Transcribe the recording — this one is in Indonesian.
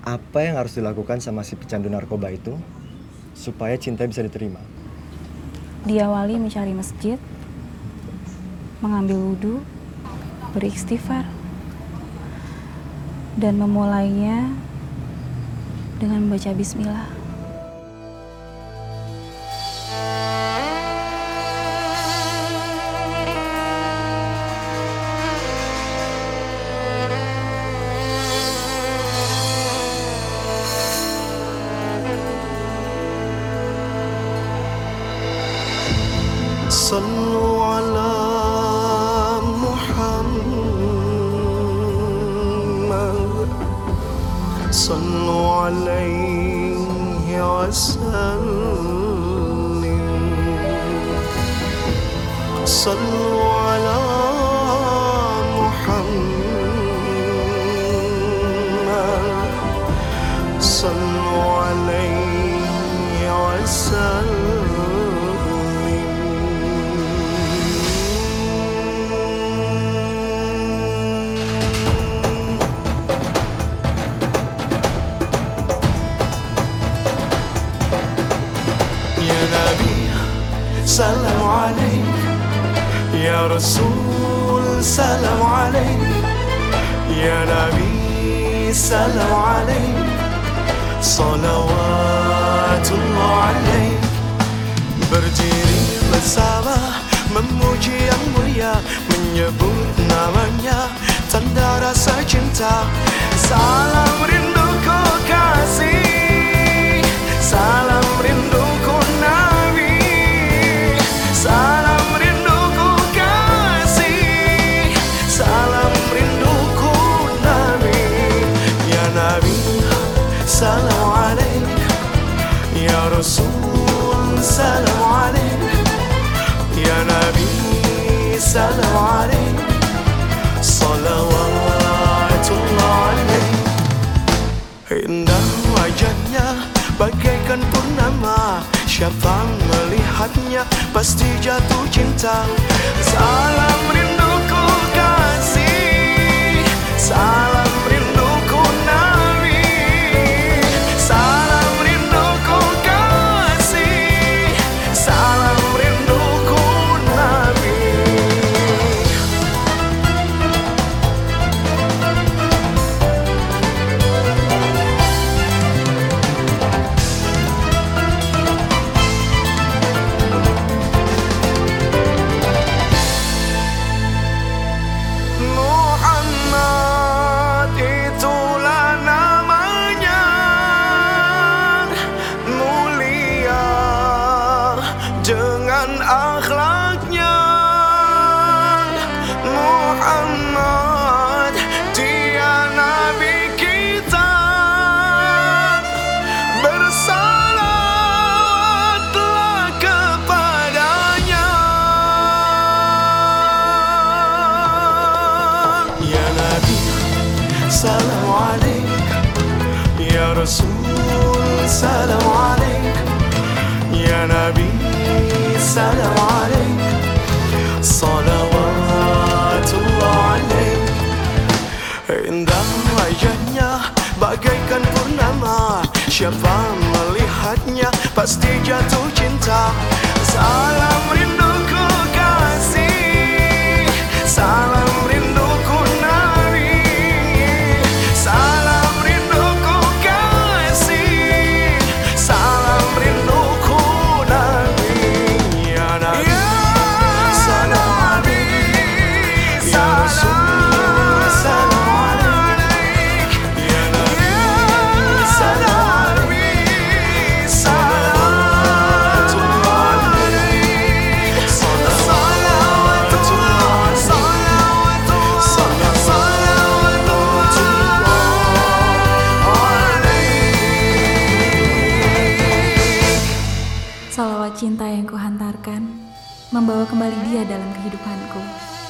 Apa yang harus dilakukan sama si pecandu narkoba itu supaya cinta bisa diterima? Diawali mencari masjid, mengambil wudhu, beristighfar, dan memulainya dengan membaca bismillah. صلوا على محمد صلوا عليه وسلم صلوا على محمد صلوا عليه وسلم سلام عليك يا رسول سلام عليك يا نبي سلام عليك صلوات الله عليك. Berdiri bersama memuji yang mulia, menyebut namanya tanda rasa cinta. Salam rinduku kasih, salam rinduku Nabi, salam rinduku kasih, salam rinduku Nabi. Ya Nabi salam alaik, ya Rasul salam alaik, ya Nabi salam alaik, salawatullah alaik. Indah wajahnya bagaikan purnama, siapa melihatnya pasti jatuh cinta. Salam rinduku kasih, salam rinduku Nabi, salam rinduku kasih, salam rinduku Nabi. Dengan akhlaknya Muhammad, dia Nabi kita. Bersalawatlah kepadanya. Ya Nabi salam alaik, ya Rasul salam alaik, ya Nabi salam alaik, salawatullah alaik. Indah wajahnya bagaikan purnama, siapa melihatnya pasti jatuh cinta. Salam rinduku kasih, salam rinduku Nabi, salam rinduku kasih, salam rinduku Nabi. Ya Nabi salam alaik, ya Rasul salam alaik, ya Nabi salam alaik, salawatullah alaik, salawatullah, salawatullah alaik. Salawat cinta yang kuhantarkan membawa kembali dia dalam kehidupanku.